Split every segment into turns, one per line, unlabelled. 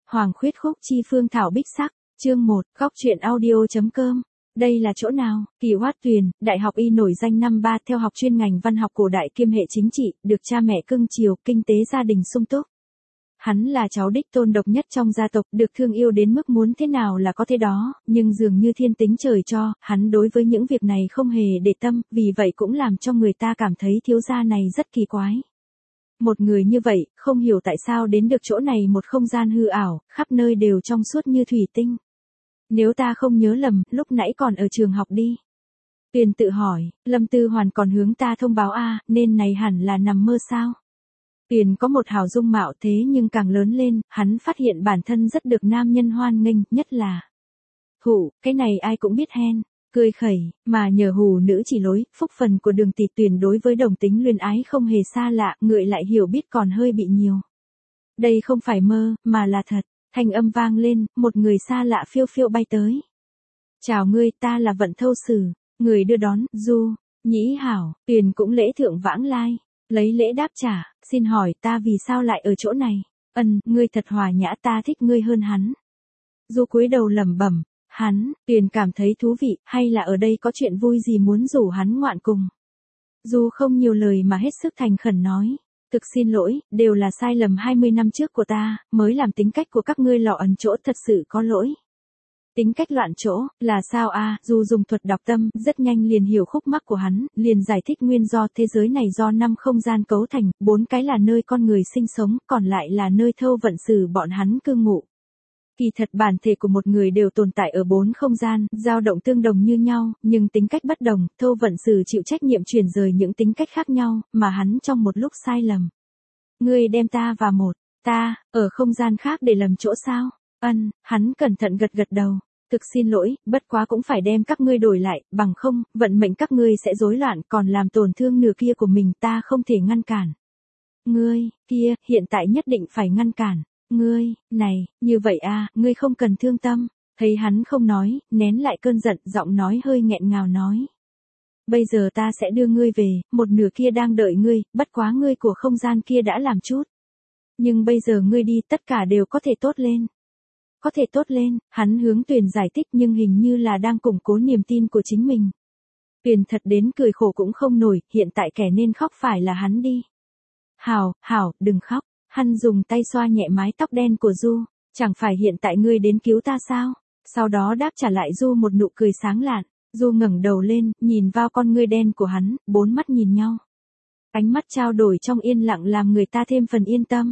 Hoàng khuyết khúc chi phương thảo bích sắc, chương 1, góc truyện audio.com. Đây là chỗ nào? Kỳ Hoát Tuyền, đại học y nổi danh năm 3 theo học chuyên ngành văn học cổ đại kiêm hệ chính trị, được cha mẹ cưng chiều, kinh tế gia đình sung túc. Hắn là cháu đích tôn độc nhất trong gia tộc, được thương yêu đến mức muốn thế nào là có thế đó, nhưng dường như thiên tính trời cho, hắn đối với những việc này không hề để tâm, vì vậy cũng làm cho người ta cảm thấy thiếu gia này rất kỳ quái. Một người như vậy, không hiểu tại sao đến được chỗ này một không gian hư ảo, khắp nơi đều trong suốt như thủy tinh. Nếu ta không nhớ lầm, lúc nãy còn ở trường học đi. Tuyền tự hỏi, Lâm Tư Hoàn còn hướng ta thông báo nên này hẳn là nằm mơ sao? Tuyền có một hào dung mạo thế nhưng càng lớn lên, hắn phát hiện bản thân rất được nam nhân hoan nghênh, nhất là cái này ai cũng biết hen, cười khẩy, mà nhờ hù nữ chỉ lối, phúc phần của Đường Tỷ Tuyền đối với đồng tính luyến ái không hề xa lạ, ngợi lại hiểu biết còn hơi bị nhiều. Đây không phải mơ, mà là thật, thanh âm vang lên, một người xa lạ phiêu phiêu bay tới. Chào ngươi, ta là Vận Thâu Sử, người đưa đón, Du, Nhĩ hảo, Tuyền cũng lễ thượng vãng lai, lấy lễ đáp trả, xin hỏi ta vì sao lại ở chỗ này, ngươi thật hòa nhã, ta thích ngươi hơn hắn. Du cúi đầu lẩm bẩm. Tuyền cảm thấy thú vị, hay là ở đây có chuyện vui gì muốn rủ hắn ngoạn cùng. Du không nhiều lời mà hết sức thành khẩn nói, thực xin lỗi, đều là sai lầm 20 năm trước của ta, mới làm tính cách của các ngươi lọ ẩn chỗ, thật sự có lỗi. Tính cách loạn chỗ, là sao Du dùng thuật đọc tâm, rất nhanh liền hiểu khúc mắc của hắn, liền giải thích nguyên do thế giới này do 5 không gian cấu thành, 4 cái là nơi con người sinh sống, còn lại là nơi Thâu Vận Sử bọn hắn cư ngụ. Kỳ thật bản thể của một người đều tồn tại ở 4 không gian, dao động tương đồng như nhau, nhưng tính cách bất đồng, Thâu Vận Sử chịu trách nhiệm chuyển rời những tính cách khác nhau, mà hắn trong một lúc sai lầm. Ngươi đem ta và ở không gian khác để lầm chỗ sao? Hắn cẩn thận gật gật đầu. Thực xin lỗi, bất quá cũng phải đem các ngươi đổi lại, bằng không, vận mệnh các ngươi sẽ rối loạn, còn làm tổn thương nửa kia của mình, ta không thể ngăn cản. Ngươi, hiện tại nhất định phải ngăn cản. Ngươi, này, như vậy ngươi không cần thương tâm. Thấy hắn không nói, nén lại cơn giận, giọng nói hơi nghẹn ngào nói. Bây giờ ta sẽ đưa ngươi về, một nửa kia đang đợi ngươi, bất quá ngươi của không gian kia đã làm chút. Nhưng bây giờ ngươi đi, tất cả đều có thể tốt lên. Có thể tốt lên, hắn hướng Tuyền giải thích nhưng hình như là đang củng cố niềm tin của chính mình. Tuyền thật đến cười khổ cũng không nổi, hiện tại kẻ nên khóc phải là hắn đi. Hảo, đừng khóc. Hắn dùng tay xoa nhẹ mái tóc đen của Du, chẳng phải hiện tại ngươi đến cứu ta sao? Sau đó đáp trả lại Du một nụ cười sáng lạn. Du ngẩng đầu lên, nhìn vào con ngươi đen của hắn, 4 mắt nhìn nhau. Ánh mắt trao đổi trong yên lặng làm người ta thêm phần yên tâm.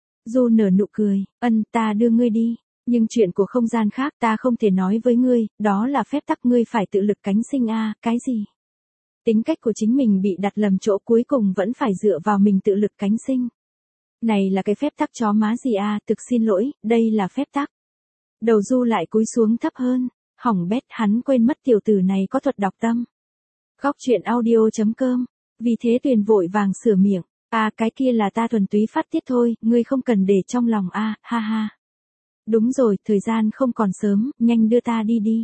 Du nở nụ cười, ta đưa ngươi đi, nhưng chuyện của không gian khác ta không thể nói với ngươi, đó là phép tắc, ngươi phải tự lực cánh sinh cái gì? Tính cách của chính mình bị đặt lầm chỗ, cuối cùng vẫn phải dựa vào mình tự lực cánh sinh. Này là cái phép tắc chó má gì thực xin lỗi, đây là phép tắc. Đầu Du lại cúi xuống thấp hơn, hỏng bét, hắn quên mất tiểu tử này có thuật đọc tâm. Góc truyện audio.com, vì thế Tuyền vội vàng sửa miệng, cái kia là ta thuần túy phát tiết thôi, ngươi không cần để trong lòng ha ha. Đúng rồi, thời gian không còn sớm, nhanh đưa ta đi.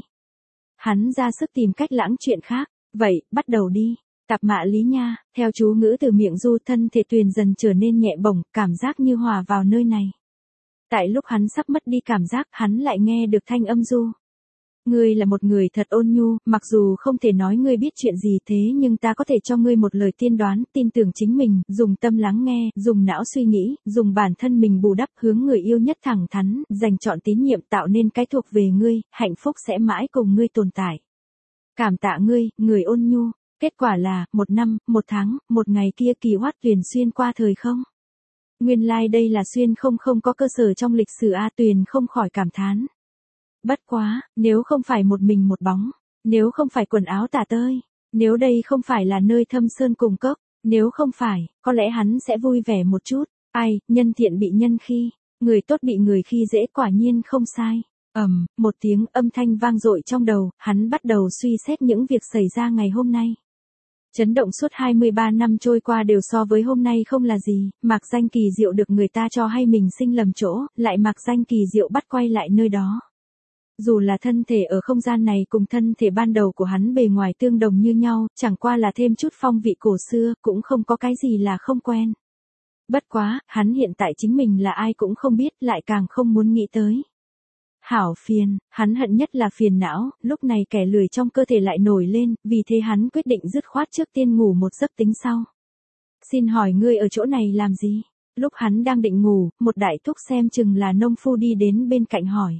Hắn ra sức tìm cách lãng chuyện khác, vậy, bắt đầu đi. Tạp mạ lý nha, theo chú ngữ từ miệng Du, thân thể Tuyền dần trở nên nhẹ bổng, cảm giác như hòa vào nơi này. Tại lúc hắn sắp mất đi cảm giác, hắn lại nghe được thanh âm Du. Ngươi là một người thật ôn nhu, mặc dù không thể nói ngươi biết chuyện gì thế nhưng ta có thể cho ngươi một lời tiên đoán, tin tưởng chính mình, dùng tâm lắng nghe, dùng não suy nghĩ, dùng bản thân mình bù đắp, hướng người yêu nhất thẳng thắn, dành trọn tín nhiệm, tạo nên cái thuộc về ngươi, hạnh phúc sẽ mãi cùng ngươi tồn tại. Cảm tạ ngươi, người ôn nhu. Kết quả là, 1 năm, 1 tháng, 1 ngày kia Kỳ Hoát Tuyền xuyên qua thời không. Nguyên lai đây là xuyên không có cơ sở trong lịch sử Tuyền không khỏi cảm thán. Bất quá, nếu không phải một mình một bóng, nếu không phải quần áo tả tơi, nếu đây không phải là nơi thâm sơn cùng cốc, nếu không phải, có lẽ hắn sẽ vui vẻ một chút. Nhân thiện bị nhân khi, người tốt bị người khi dễ, quả nhiên không sai. Một tiếng âm thanh vang dội trong đầu, hắn bắt đầu suy xét những việc xảy ra ngày hôm nay. Chấn động suốt 23 năm trôi qua đều so với hôm nay không là gì, mạc danh kỳ diệu được người ta cho hay mình sinh lầm chỗ, lại mạc danh kỳ diệu bắt quay lại nơi đó. Dù là thân thể ở không gian này cùng thân thể ban đầu của hắn bề ngoài tương đồng như nhau, chẳng qua là thêm chút phong vị cổ xưa, cũng không có cái gì là không quen. Bất quá, hắn hiện tại chính mình là ai cũng không biết, lại càng không muốn nghĩ tới. Hảo phiền, hắn hận nhất là phiền não, lúc này kẻ lười trong cơ thể lại nổi lên, vì thế hắn quyết định dứt khoát trước tiên ngủ một giấc tính sau. Xin hỏi ngươi ở chỗ này làm gì? Lúc hắn đang định ngủ, một đại thúc xem chừng là nông phu đi đến bên cạnh hỏi.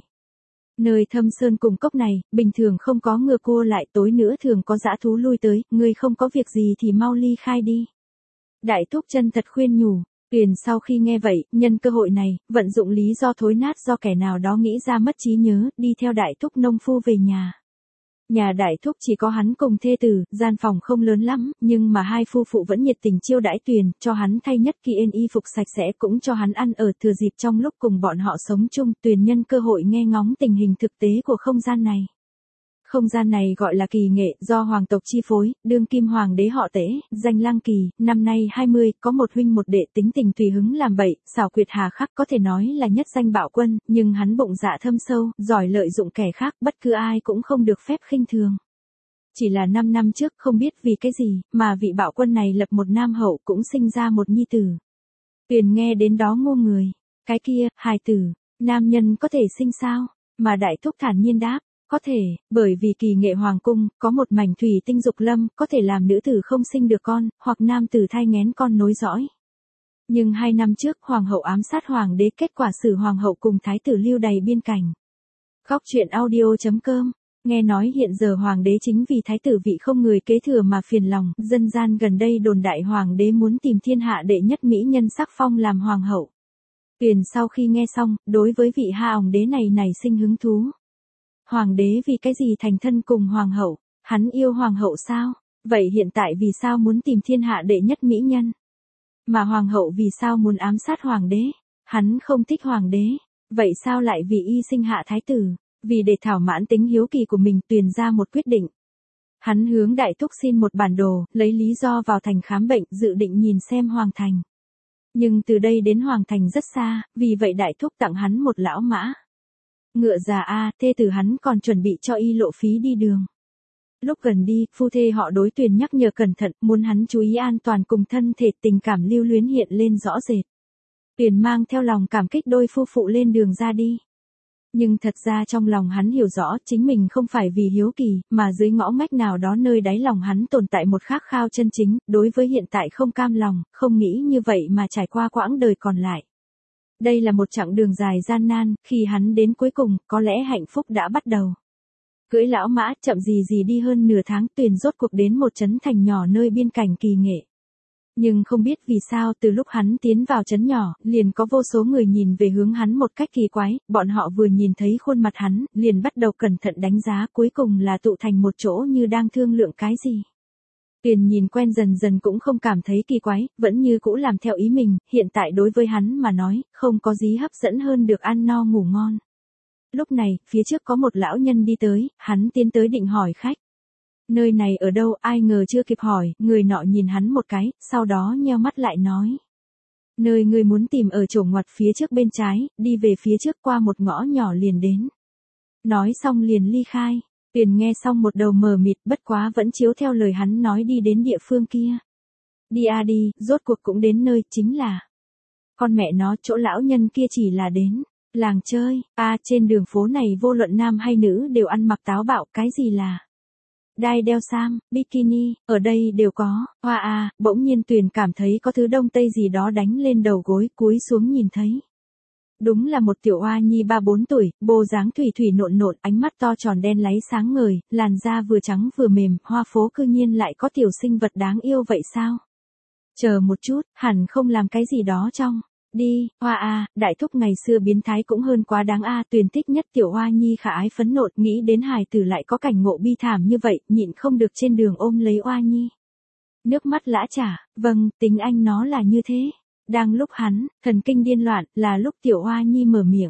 Nơi thâm sơn cùng cốc này, bình thường không có ngựa cua lại, tối nữa thường có dã thú lui tới, ngươi không có việc gì thì mau ly khai đi. Đại thúc chân thật khuyên nhủ. Tuyền sau khi nghe vậy, nhân cơ hội này, vận dụng lý do thối nát do kẻ nào đó nghĩ ra mất trí nhớ, đi theo đại thúc nông phu về nhà. Nhà đại thúc chỉ có hắn cùng thê tử, gian phòng không lớn lắm, nhưng mà hai phu phụ vẫn nhiệt tình chiêu đãi Tuyền, cho hắn thay nhất kiện y phục sạch sẽ, cũng cho hắn ăn ở thừa dịp trong lúc cùng bọn họ sống chung. Tuyền nhân cơ hội nghe ngóng tình hình thực tế của không gian này. Không gian này gọi là Kỳ Nghệ, do hoàng tộc chi phối, đương kim hoàng đế họ Tễ, danh Lăng Kỳ, năm nay 20, có một huynh một đệ tính tình tùy hứng làm bậy, xảo quyệt hà khắc, có thể nói là nhất danh bạo quân, nhưng hắn bụng dạ thâm sâu, giỏi lợi dụng kẻ khác, bất cứ ai cũng không được phép khinh thường. Chỉ là 5 năm trước không biết vì cái gì, mà vị bạo quân này lập một nam hậu cũng sinh ra một nhi tử. Tuyền nghe đến đó ngô người, cái kia, hài tử, nam nhân có thể sinh sao? Mà đại thúc thản nhiên đáp. Có thể, bởi vì Kỳ Nghệ hoàng cung, có một mảnh thủy tinh dục lâm, có thể làm nữ tử không sinh được con, hoặc nam tử thai nghén con nối dõi. Nhưng 2 năm trước, hoàng hậu ám sát hoàng đế, kết quả xử hoàng hậu cùng thái tử lưu đày biên cảnh. Góc truyện audio.com. Nghe nói hiện giờ hoàng đế chính vì thái tử vị không người kế thừa mà phiền lòng, dân gian gần đây đồn đại hoàng đế muốn tìm thiên hạ đệ nhất mỹ nhân sắc phong làm hoàng hậu. Tuyền sau khi nghe xong, đối với vị ha òng đế này nảy sinh hứng thú. Hoàng đế vì cái gì thành thân cùng hoàng hậu? Hắn yêu hoàng hậu sao? Vậy hiện tại vì sao muốn tìm thiên hạ đệ nhất mỹ nhân? Mà hoàng hậu vì sao muốn ám sát hoàng đế? Hắn không thích hoàng đế. Vậy sao lại vì y sinh hạ thái tử? Vì để thỏa mãn tính hiếu kỳ của mình, Tuyền ra một quyết định. Hắn hướng đại thúc xin một bản đồ, lấy lý do vào thành khám bệnh, dự định nhìn xem hoàng thành. Nhưng từ đây đến hoàng thành rất xa, vì vậy đại thúc tặng hắn một lão mã. Ngựa già a, thê tử hắn còn chuẩn bị cho y lộ phí đi đường. Lúc gần đi, phu thê họ đối Tuyền nhắc nhở cẩn thận, muốn hắn chú ý an toàn cùng thân thể, tình cảm lưu luyến hiện lên rõ rệt. Tuyền mang theo lòng cảm kích đôi phu phụ lên đường ra đi. Nhưng thật ra trong lòng hắn hiểu rõ chính mình không phải vì hiếu kỳ, mà dưới ngõ ngách nào đó nơi đáy lòng hắn tồn tại một khát khao chân chính, đối với hiện tại không cam lòng, không nghĩ như vậy mà trải qua quãng đời còn lại. Đây là một chặng đường dài gian nan, khi hắn đến cuối cùng, có lẽ hạnh phúc đã bắt đầu. Cưỡi lão mã, chậm gì đi hơn nửa tháng, Tuyền rốt cuộc đến một trấn thành nhỏ nơi biên cảnh Kỳ Nghệ. Nhưng không biết vì sao từ lúc hắn tiến vào trấn nhỏ, liền có vô số người nhìn về hướng hắn một cách kỳ quái, bọn họ vừa nhìn thấy khuôn mặt hắn, liền bắt đầu cẩn thận đánh giá, cuối cùng là tụ thành một chỗ như đang thương lượng cái gì. Tuyền nhìn quen dần dần cũng không cảm thấy kỳ quái, vẫn như cũ làm theo ý mình, hiện tại đối với hắn mà nói, không có gì hấp dẫn hơn được ăn no ngủ ngon. Lúc này, phía trước có một lão nhân đi tới, hắn tiến tới định hỏi khách. Nơi này ở đâu, ai ngờ chưa kịp hỏi, người nọ nhìn hắn một cái, sau đó nheo mắt lại nói. Nơi người muốn tìm ở chỗ ngoặt phía trước bên trái, đi về phía trước qua một ngõ nhỏ liền đến. Nói xong liền ly khai. Tuyền nghe xong một đầu mờ mịt, bất quá vẫn chiếu theo lời hắn nói đi đến địa phương kia. Đi à đi, rốt cuộc cũng đến nơi, chính là. Con mẹ nó, chỗ lão nhân kia chỉ là đến làng chơi, trên đường phố này vô luận nam hay nữ đều ăn mặc táo bạo, cái gì là đai đeo sam, bikini, ở đây đều có, bỗng nhiên Tuyền cảm thấy có thứ đông tây gì đó đánh lên đầu gối, cúi xuống nhìn thấy. Đúng là một tiểu oa nhi 3-4 tuổi, bộ dáng thủy thủy nộn nộn, ánh mắt to tròn đen láy sáng ngời, làn da vừa trắng vừa mềm, hoa phố cư nhiên lại có tiểu sinh vật đáng yêu vậy sao? Chờ một chút, hẳn không làm cái gì đó trong. Đi, đại thúc ngày xưa biến thái cũng hơn quá đáng Tuyền thích nhất tiểu oa nhi khả ái phấn nộn, nghĩ đến hài tử lại có cảnh ngộ bi thảm như vậy, nhịn không được trên đường ôm lấy oa nhi. Nước mắt lã chả, vâng, tính anh nó là như thế. Đang lúc hắn, thần kinh điên loạn, là lúc tiểu oa nhi mở miệng.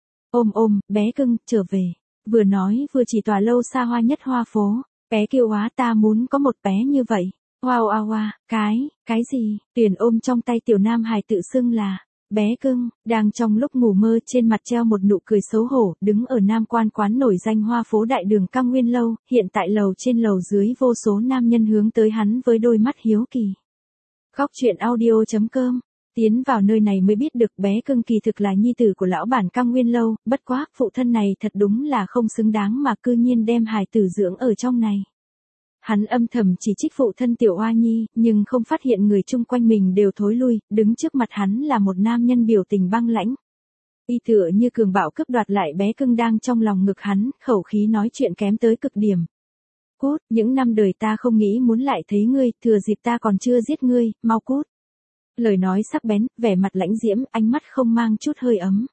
Ôm, bé cưng, trở về. Vừa nói vừa chỉ tòa lâu xa hoa nhất hoa phố. Bé kêu ta muốn có một bé như vậy. Wow, cái gì? Tuyền ôm trong tay tiểu nam hài tự xưng là bé cưng, đang trong lúc ngủ mơ trên mặt treo một nụ cười xấu hổ, đứng ở Nam Quan quán nổi danh hoa phố đại đường Cam Nguyên lâu, hiện tại lầu trên lầu dưới vô số nam nhân hướng tới hắn với đôi mắt hiếu kỳ. Góc truyện audio.com Tiến vào nơi này mới biết được bé cưng kỳ thực là nhi tử của lão bản Cang Nguyên Lâu, bất quá, phụ thân này thật đúng là không xứng đáng mà cư nhiên đem hài tử dưỡng ở trong này. Hắn âm thầm chỉ trích phụ thân Tiểu Oa Nhi, nhưng không phát hiện người chung quanh mình đều thối lui, đứng trước mặt hắn là một nam nhân biểu tình băng lãnh. Y tựa như cường bạo cướp đoạt lại bé cưng đang trong lòng ngực hắn, khẩu khí nói chuyện kém tới cực điểm. Cút, những năm đời ta không nghĩ muốn lại thấy ngươi, thừa dịp ta còn chưa giết ngươi, mau cút. Lời nói sắc bén, vẻ mặt lãnh diễm, ánh mắt không mang chút hơi ấm.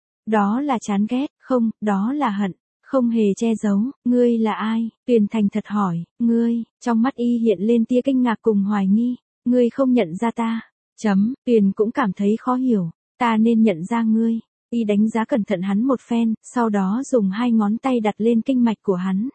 Đó là chán ghét, không, đó là hận, không hề che giấu, ngươi là ai? Tuyền thành thật hỏi, ngươi, trong mắt y hiện lên tia kinh ngạc cùng hoài nghi, ngươi không nhận ra ta. Tuyền cũng cảm thấy khó hiểu, ta nên nhận ra ngươi. Y đánh giá cẩn thận hắn một phen, sau đó dùng 2 ngón tay đặt lên kinh mạch của hắn.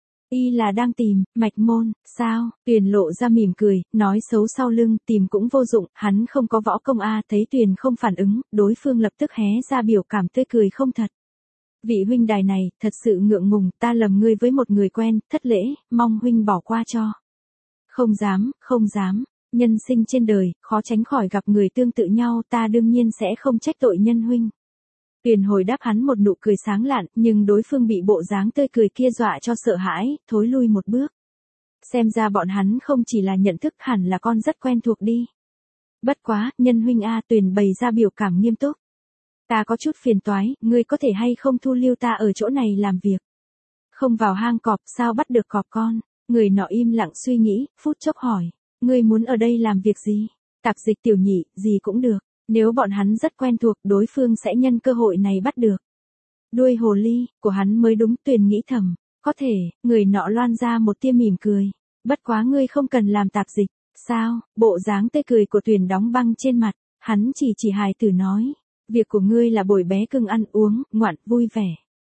Y là đang tìm, mạch môn, sao? Tuyền lộ ra mỉm cười, nói xấu sau lưng, tìm cũng vô dụng, hắn không có võ công thấy Tuyền không phản ứng, đối phương lập tức hé ra biểu cảm tươi cười không thật. Vị huynh đài này, thật sự ngượng ngùng, ta lầm ngươi với một người quen, thất lễ, mong huynh bỏ qua cho. Không dám, không dám, nhân sinh trên đời, khó tránh khỏi gặp người tương tự nhau, ta đương nhiên sẽ không trách tội nhân huynh. Tuyền hồi đáp hắn một nụ cười sáng lạn, nhưng đối phương bị bộ dáng tươi cười kia dọa cho sợ hãi, thối lui một bước. Xem ra bọn hắn không chỉ là nhận thức, hẳn là con rất quen thuộc đi. Bất quá, nhân huynh Tuyền bày ra biểu cảm nghiêm túc. Ta có chút phiền toái, ngươi có thể hay không thu lưu ta ở chỗ này làm việc. Không vào hang cọp, sao bắt được cọp con? Người nọ im lặng suy nghĩ, phút chốc hỏi. Ngươi muốn ở đây làm việc gì? Tạp dịch tiểu nhị, gì cũng được. Nếu bọn hắn rất quen thuộc, đối phương sẽ nhân cơ hội này bắt được. Đuôi hồ ly, của hắn mới đúng, Tuyền nghĩ thầm. Có thể, người nọ loan ra một tia mỉm cười. Bất quá ngươi không cần làm tạp dịch. Sao? Bộ dáng tươi cười của Tuyền đóng băng trên mặt. Hắn chỉ hài tử nói. Việc của ngươi là bồi bé cưng ăn uống, ngoạn, vui vẻ.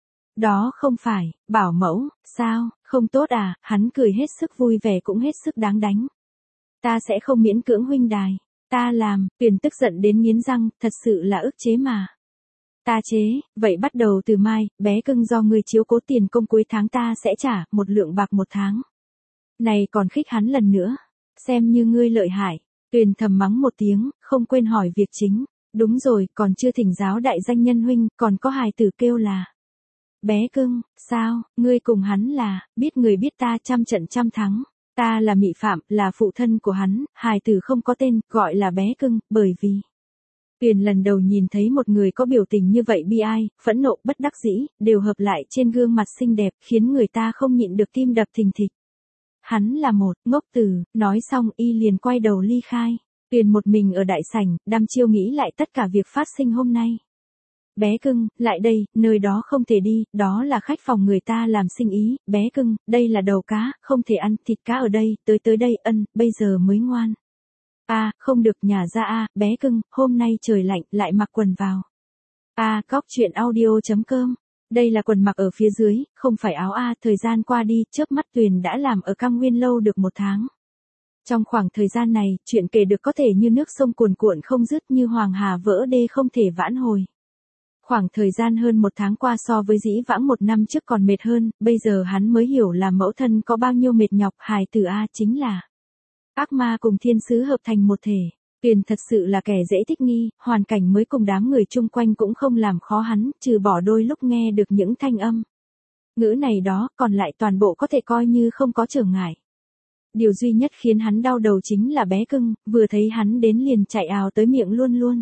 Đó không phải, bảo mẫu, sao, không tốt hắn cười hết sức vui vẻ cũng hết sức đáng đánh. Ta sẽ không miễn cưỡng huynh đài. Ta làm, Tuyền tức giận đến nghiến răng, thật sự là ức chế mà. Ta chế, vậy bắt đầu từ mai, bé cưng do ngươi chiếu cố tiền công cuối tháng ta sẽ trả, 1 lượng bạc 1 tháng. Này còn khích hắn lần nữa, xem như ngươi lợi hại. Tuyền thầm mắng một tiếng, không quên hỏi việc chính. Đúng rồi, còn chưa thỉnh giáo đại danh nhân huynh, còn có hài tử kêu là. Bé cưng, sao, ngươi cùng hắn là, biết người biết ta trăm trận trăm thắng. Ta là Mị Phạm, là phụ thân của hắn, hài tử không có tên, gọi là bé cưng, bởi vì. Tuyền lần đầu nhìn thấy một người có biểu tình như vậy bi ai, phẫn nộ, bất đắc dĩ, đều hợp lại trên gương mặt xinh đẹp, khiến người ta không nhịn được tim đập thình thịch. Hắn là một ngốc tử, nói xong y liền quay đầu ly khai. Tuyền một mình ở đại sảnh, đăm chiêu nghĩ lại tất cả việc phát sinh hôm nay. Bé cưng, lại đây, nơi đó không thể đi, đó là khách phòng người ta làm sinh ý, bé cưng, đây là đầu cá, không thể ăn, thịt cá ở đây, tới đây, bây giờ mới ngoan. Không được nhả ra bé cưng, hôm nay trời lạnh, lại mặc quần vào. Cóc truyện audio.com. Đây là quần mặc ở phía dưới, không phải áo thời gian qua đi, chớp mắt Tuyền đã làm ở Cang Nguyên Lâu được 1 tháng. Trong khoảng thời gian này, chuyện kể được có thể như nước sông cuồn cuộn không dứt, như hoàng hà vỡ đê không thể vãn hồi. Khoảng thời gian hơn 1 tháng qua so với dĩ vãng 1 năm trước còn mệt hơn, bây giờ hắn mới hiểu là mẫu thân có bao nhiêu mệt nhọc, hài tử chính là ác ma cùng thiên sứ hợp thành một thể. Tuyền thật sự là kẻ dễ thích nghi, hoàn cảnh mới cùng đám người chung quanh cũng không làm khó hắn, trừ bỏ đôi lúc nghe được những thanh âm ngữ này đó, còn lại toàn bộ có thể coi như không có trở ngại. Điều duy nhất khiến hắn đau đầu chính là bé cưng, vừa thấy hắn đến liền chạy ào tới miệng luôn.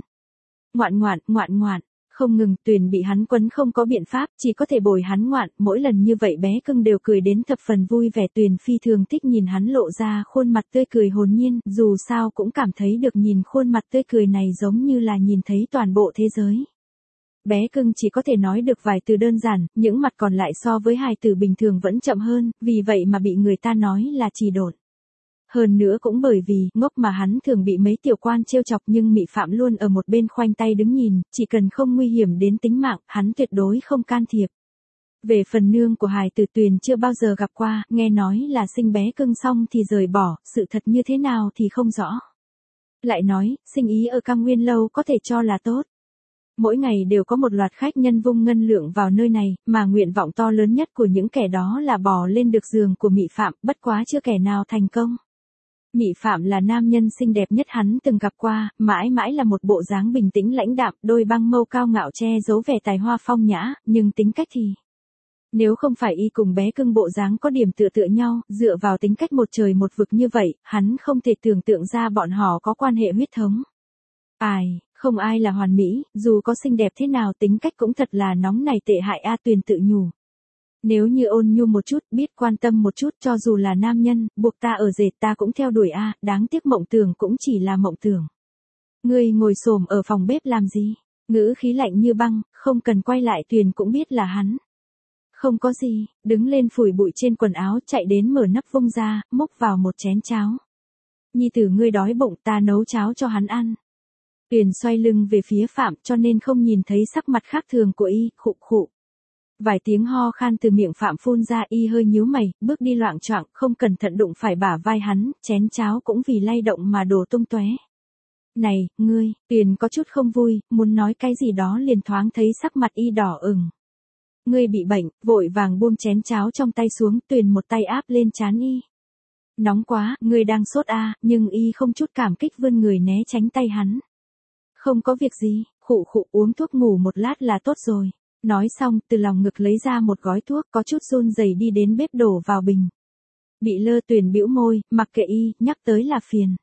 Ngoạn, không ngừng, Tuyền bị hắn quấn không có biện pháp, chỉ có thể bồi hắn ngoạn, mỗi lần như vậy bé cưng đều cười đến thập phần vui vẻ. Tuyền phi thường thích nhìn hắn lộ ra khuôn mặt tươi cười hồn nhiên, dù sao cũng cảm thấy được nhìn khuôn mặt tươi cười này giống như là nhìn thấy toàn bộ thế giới. Bé cưng chỉ có thể nói được vài từ đơn giản, những mặt còn lại so với hài tử bình thường vẫn chậm hơn, vì vậy mà bị người ta nói là trì độn. Hơn nữa cũng bởi vì ngốc mà hắn thường bị mấy tiểu quan trêu chọc, nhưng Mị Phạm luôn ở một bên khoanh tay đứng nhìn, chỉ cần không nguy hiểm đến tính mạng, hắn tuyệt đối không can thiệp. Về phần nương của hài tử, Tuyền chưa bao giờ gặp qua, nghe nói là sinh bé cưng xong thì rời bỏ, sự thật như thế nào thì không rõ. Lại nói, sinh ý ở Cang Nguyên Lâu có thể cho là tốt. Mỗi ngày đều có một loạt khách nhân vung ngân lượng vào nơi này, mà nguyện vọng to lớn nhất của những kẻ đó là bò lên được giường của Mị Phạm, bất quá chưa kẻ nào thành công. Mị Phạm là nam nhân xinh đẹp nhất hắn từng gặp qua, mãi mãi là một bộ dáng bình tĩnh lãnh đạm, đôi băng mâu cao ngạo che giấu vẻ tài hoa phong nhã, nhưng tính cách thì... Nếu không phải y cùng bé cưng bộ dáng có điểm tựa tựa nhau, dựa vào tính cách một trời một vực như vậy, hắn không thể tưởng tượng ra bọn họ có quan hệ huyết thống. Không ai là hoàn mỹ, dù có xinh đẹp thế nào tính cách cũng thật là nóng này tệ hại a. Tuyền tự nhủ. Nếu như ôn nhu một chút, biết quan tâm một chút, cho dù là nam nhân, buộc ta ở dệt ta cũng theo đuổi a. Đáng tiếc mộng tưởng cũng chỉ là mộng tưởng. Ngươi ngồi xổm ở phòng bếp làm gì? Ngữ khí lạnh như băng, không cần quay lại Tuyền cũng biết là hắn. Không có gì, đứng lên phủi bụi trên quần áo, chạy đến mở nắp vung ra, múc vào một chén cháo. Nhi tử ngươi đói bụng, ta nấu cháo cho hắn ăn. Tuyền xoay lưng về phía Phạm cho nên không nhìn thấy sắc mặt khác thường của y, khụ khụ. Vài tiếng ho khan từ miệng Phạm phun ra, y hơi nhíu mày, bước đi loạng choạng, không cẩn thận đụng phải bả vai hắn, chén cháo cũng vì lay động mà đổ tung tóe. Này, ngươi, Tuyền có chút không vui, muốn nói cái gì đó liền thoáng thấy sắc mặt y đỏ ửng. Ngươi bị bệnh, vội vàng buông chén cháo trong tay xuống, Tuyền một tay áp lên trán y. Nóng quá, ngươi đang sốt a, nhưng y không chút cảm kích vươn người né tránh tay hắn. Không có việc gì, khụ khụ, uống thuốc ngủ một lát là tốt rồi. Nói xong, từ lòng ngực lấy ra một gói thuốc, có chút run rẩy đi đến bếp đổ vào bình. Bị lơ. Tuyền bĩu môi, mặc kệ y, nhắc tới là phiền.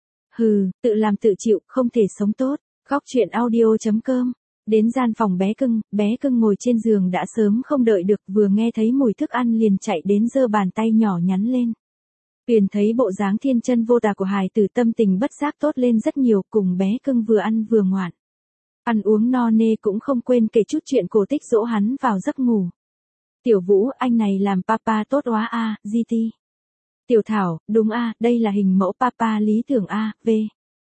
Hừ, tự làm tự chịu, không thể sống tốt. Góc truyện audio.com. Đến gian phòng bé cưng ngồi trên giường đã sớm không đợi được, vừa nghe thấy mùi thức ăn liền chạy đến giơ bàn tay nhỏ nhắn lên. Tuyền thấy bộ dáng thiên chân vô tà của hài tử tâm tình bất giác tốt lên rất nhiều, cùng bé cưng vừa ăn vừa ngoạn. Ăn uống no nê cũng không quên kể chút chuyện cổ tích dỗ hắn vào giấc ngủ. Tiểu Vũ, anh này làm papa tốt quá a, GT. Tiểu Thảo, đúng a, đây là hình mẫu papa lý tưởng a, V.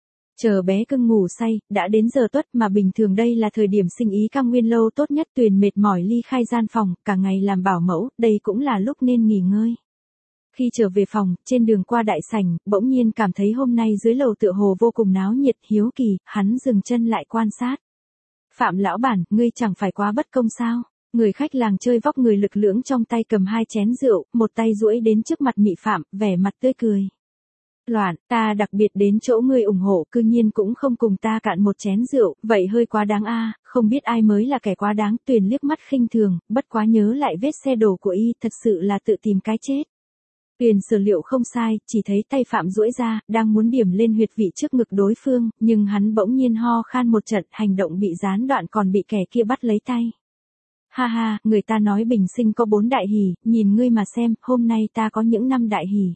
Chờ bé cưng ngủ say, đã đến giờ tuất mà bình thường đây là thời điểm sinh ý cao nguyên lâu tốt nhất. Tuyền mệt mỏi ly khai gian phòng, cả ngày làm bảo mẫu, đây cũng là lúc nên nghỉ ngơi. Khi trở về phòng, trên đường qua đại sảnh, bỗng nhiên cảm thấy hôm nay dưới lầu tựa hồ vô cùng náo nhiệt, hiếu kỳ, hắn dừng chân lại quan sát. Phạm lão bản, ngươi chẳng phải quá bất công sao? Người khách làng chơi vóc người lực lưỡng trong tay cầm 2 chén rượu, một tay duỗi đến trước mặt Mị Phạm, vẻ mặt tươi cười. Loạn, ta đặc biệt đến chỗ ngươi ủng hộ, cư nhiên cũng không cùng ta cạn một chén rượu, vậy hơi quá đáng a, không biết ai mới là kẻ quá đáng. Tuyền liếc mắt khinh thường, bất quá nhớ lại vết xe đổ của y, thật sự là tự tìm cái chết. Tuyền sở liệu không sai, chỉ thấy tay Phạm duỗi ra, đang muốn điểm lên huyệt vị trước ngực đối phương, nhưng hắn bỗng nhiên ho khan một trận, hành động bị gián đoạn còn bị kẻ kia bắt lấy tay. Ha ha, người ta nói bình sinh có 4 đại hỷ, nhìn ngươi mà xem, hôm nay ta có những 5 đại hỷ.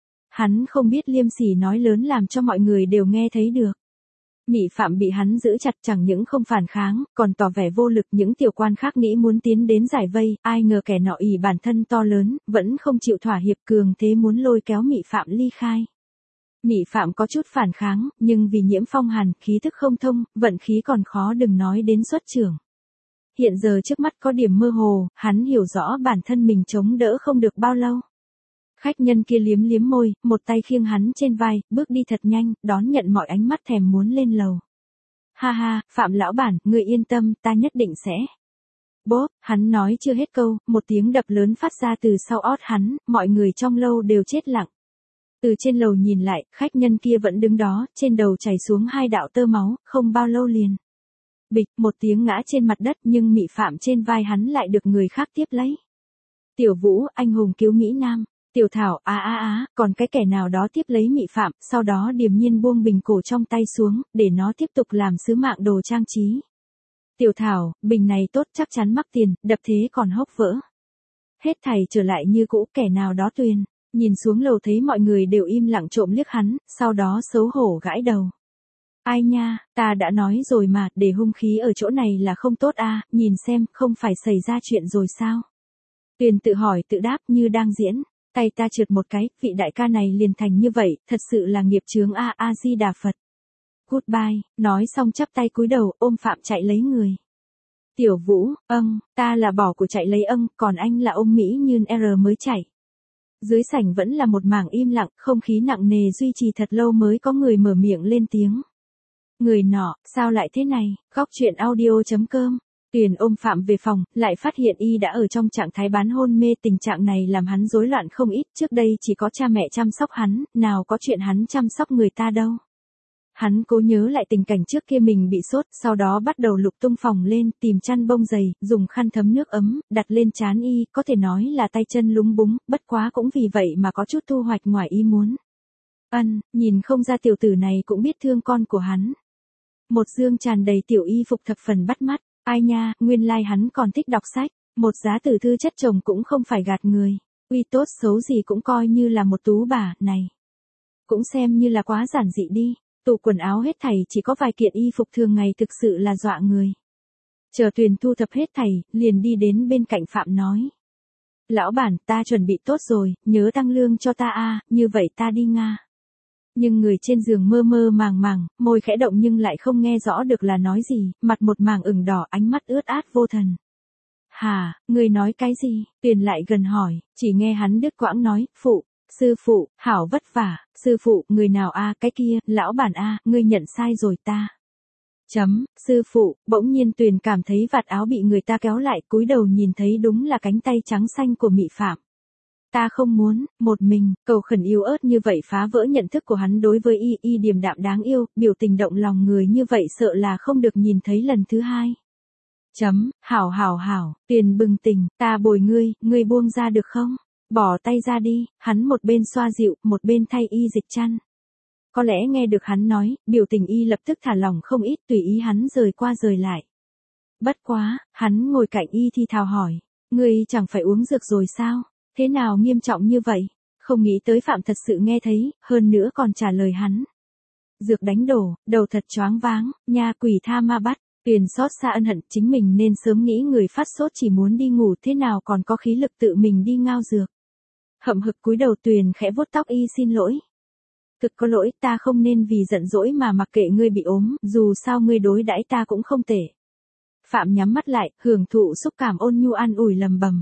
Hắn không biết liêm sỉ nói lớn làm cho mọi người đều nghe thấy được. Mị Phạm bị hắn giữ chặt chẳng những không phản kháng, còn tỏ vẻ vô lực. Những tiểu quan khác nghĩ muốn tiến đến giải vây, ai ngờ kẻ nọ ỷ bản thân to lớn, vẫn không chịu thỏa hiệp, cường thế muốn lôi kéo Mị Phạm ly khai. Mị Phạm có chút phản kháng, nhưng vì nhiễm phong hàn, khí thức không thông, vận khí còn khó đừng nói đến xuất trưởng. Hiện giờ trước mắt có điểm mơ hồ, hắn hiểu rõ bản thân mình chống đỡ không được bao lâu. Khách nhân kia liếm liếm môi, một tay khiêng hắn trên vai, bước đi thật nhanh, đón nhận mọi ánh mắt thèm muốn lên lầu. Ha ha, Phạm lão bản, người yên tâm, ta nhất định sẽ. Bốp, hắn nói chưa hết câu, một tiếng đập lớn phát ra từ sau ót hắn, mọi người trong lâu đều chết lặng. Từ trên lầu nhìn lại, khách nhân kia vẫn đứng đó, trên đầu chảy xuống 2 đạo tơ máu, không bao lâu liền. Bịch, một tiếng ngã trên mặt đất, nhưng Mị Phạm trên vai hắn lại được người khác tiếp lấy. Tiểu Vũ, anh hùng cứu Mỹ Nam. Tiểu Thảo, còn cái kẻ nào đó tiếp lấy Mị Phạm, sau đó điềm nhiên buông bình cổ trong tay xuống, để nó tiếp tục làm sứ mạng đồ trang trí. Tiểu Thảo, bình này tốt chắc chắn mắc tiền, đập thế còn hốc vỡ. Hết thảy trở lại như cũ, kẻ nào đó Tuyền, nhìn xuống lầu thấy mọi người đều im lặng trộm liếc hắn, sau đó xấu hổ gãi đầu. Ai nha, ta đã nói rồi mà, để hung khí ở chỗ này là không tốt a, nhìn xem, không phải xảy ra chuyện rồi sao? Tuyền tự hỏi tự đáp như đang diễn. Tay ta trượt một cái, vị đại ca này liền thành như vậy, thật sự là nghiệp chướng a di đà Phật. Goodbye, nói xong chắp tay cúi đầu, ôm Phạm chạy lấy người. Tiểu Vũ, ta là bỏ của chạy lấy còn anh là ôm Mỹ Nhơn R mới chạy. Dưới sảnh vẫn là một mảng im lặng, không khí nặng nề duy trì thật lâu mới có người mở miệng lên tiếng. Người nọ, sao lại thế này? Góc truyện audio.com Tuyền ôm Phạm về phòng, lại phát hiện y đã ở trong trạng thái bán hôn mê, tình trạng này làm hắn rối loạn không ít, trước đây chỉ có cha mẹ chăm sóc hắn, nào có chuyện hắn chăm sóc người ta đâu. Hắn cố nhớ lại tình cảnh trước kia mình bị sốt, sau đó bắt đầu lục tung phòng lên, tìm chăn bông dày, dùng khăn thấm nước ấm, đặt lên trán y, có thể nói là tay chân lúng búng, bất quá cũng vì vậy mà có chút thu hoạch ngoài ý muốn. Nhìn không ra tiểu tử này cũng biết thương con của hắn. Một dương tràn đầy tiểu y phục thập phần bắt mắt, ai nha, nguyên lai hắn còn thích đọc sách, một giá tử thư chất chồng cũng không phải gạt người, uy tốt xấu gì cũng coi như là một tú bà, này. Cũng xem như là quá giản dị đi. Tủ quần áo hết thảy chỉ có vài kiện y phục thường ngày, thực sự là dọa người. Chờ Tuyền thu thập hết thảy, liền đi đến bên cạnh Phạm nói. Lão bản, ta chuẩn bị tốt rồi, nhớ tăng lương cho ta a, như vậy ta đi Nga. Nhưng người trên giường mơ mơ màng màng, môi khẽ động nhưng lại không nghe rõ được là nói gì, mặt một màng ửng đỏ, ánh mắt ướt át vô thần. Hả, người nói cái gì? Tuyền lại gần hỏi, chỉ nghe hắn đứt quãng nói, phụ. Sư phụ, hảo vất vả, sư phụ, người nào a, cái kia, lão bản a, ngươi nhận sai rồi ta. Sư phụ, bỗng nhiên Tuyền cảm thấy vạt áo bị người ta kéo lại, cúi đầu nhìn thấy đúng là cánh tay trắng xanh của Mị Phạm. Ta không muốn, một mình, cầu khẩn yếu ớt như vậy phá vỡ nhận thức của hắn đối với y điềm đạm đáng yêu, biểu tình động lòng người như vậy sợ là không được nhìn thấy lần thứ hai. Hảo, Tuyền bừng tỉnh, ta bồi ngươi buông ra được không? Bỏ tay ra đi, hắn một bên xoa dịu, một bên thay y dịch chăn. Có lẽ nghe được hắn nói, biểu tình y lập tức thả lỏng không ít, tùy ý hắn rời qua rời lại. Bất quá, hắn ngồi cạnh y thì thào hỏi, ngươi chẳng phải uống dược rồi sao, thế nào nghiêm trọng như vậy? Không nghĩ tới Phạm thật sự nghe thấy, hơn nữa còn trả lời hắn. Dược đánh đổ, đầu thật choáng váng, nha quỷ tha ma bắt. Tuyền xót xa ân hận, chính mình nên sớm nghĩ người phát sốt chỉ muốn đi ngủ, thế nào còn có khí lực tự mình đi ngao dược. Hậm hực cúi đầu, Tuyền khẽ vuốt tóc y, xin lỗi. Thực có lỗi, ta không nên vì giận dỗi mà mặc kệ ngươi bị ốm, dù sao ngươi đối đãi ta cũng không tệ. Phạm nhắm mắt lại, hưởng thụ xúc cảm ôn nhu an ủi lầm bầm.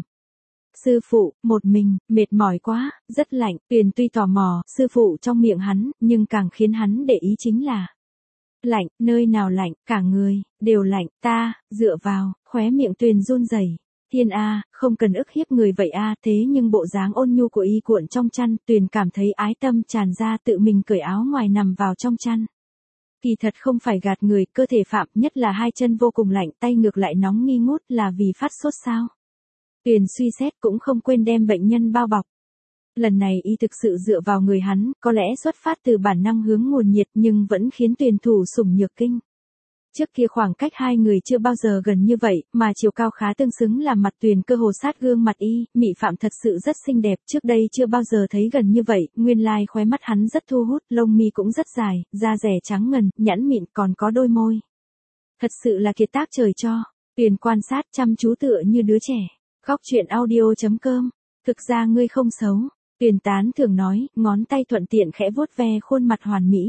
Sư phụ, một mình, mệt mỏi quá, rất lạnh. Tuyền tuy tò mò, sư phụ trong miệng hắn, nhưng càng khiến hắn để ý chính là lạnh, nơi nào lạnh, cả người, đều lạnh, ta, dựa vào, khóe miệng Tuyền run rẩy. Thiên a, không cần ức hiếp người vậy a, thế nhưng bộ dáng ôn nhu của y cuộn trong chăn, Tuyền cảm thấy ái tâm tràn ra, tự mình cởi áo ngoài nằm vào trong chăn. Kỳ thật không phải gạt người, cơ thể Phạm, nhất là hai chân vô cùng lạnh, tay ngược lại nóng nghi ngút, là vì phát sốt sao? Tuyền suy xét cũng không quên đem bệnh nhân bao bọc. Lần này y thực sự dựa vào người hắn, có lẽ xuất phát từ bản năng hướng nguồn nhiệt nhưng vẫn khiến Tuyền thủ sủng nhược kinh. Trước kia khoảng cách hai người chưa bao giờ gần như vậy, mà chiều cao khá tương xứng làm mặt Tuyền cơ hồ sát gương mặt y, Mị Phạm thật sự rất xinh đẹp, trước đây chưa bao giờ thấy gần như vậy, nguyên lai khóe mắt hắn rất thu hút, lông mi cũng rất dài, da rẻ trắng ngần, nhẵn mịn còn có đôi môi. Thật sự là kiệt tác trời cho. Tuyền quan sát chăm chú tựa như đứa trẻ. Góc truyện audio.com. Thực ra ngươi không xấu. Tuyền tán thường nói, ngón tay thuận tiện khẽ vuốt ve khuôn mặt hoàn mỹ.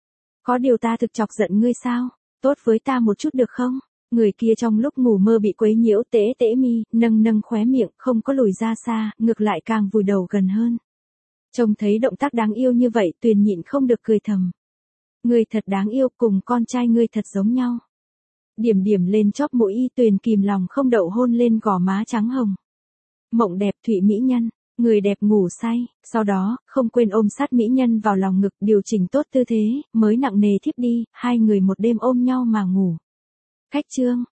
Có điều ta thực chọc giận ngươi sao? Tốt với ta một chút được không? Người kia trong lúc ngủ mơ bị quấy nhiễu, tễ mi, nâng khóe miệng, không có lùi ra xa, ngược lại càng vùi đầu gần hơn. Trông thấy động tác đáng yêu như vậy, Tuyền nhịn không được cười thầm. Ngươi thật đáng yêu, cùng con trai ngươi thật giống nhau. Điểm lên chóp mũi y, Tuyền kìm lòng không đậu hôn lên gò má trắng hồng. Mộng đẹp thụy mỹ nhân, người đẹp ngủ say, sau đó, không quên ôm sát mỹ nhân vào lòng ngực, điều chỉnh tốt tư thế, mới nặng nề thiếp đi, hai người một đêm ôm nhau mà ngủ. Cách chương.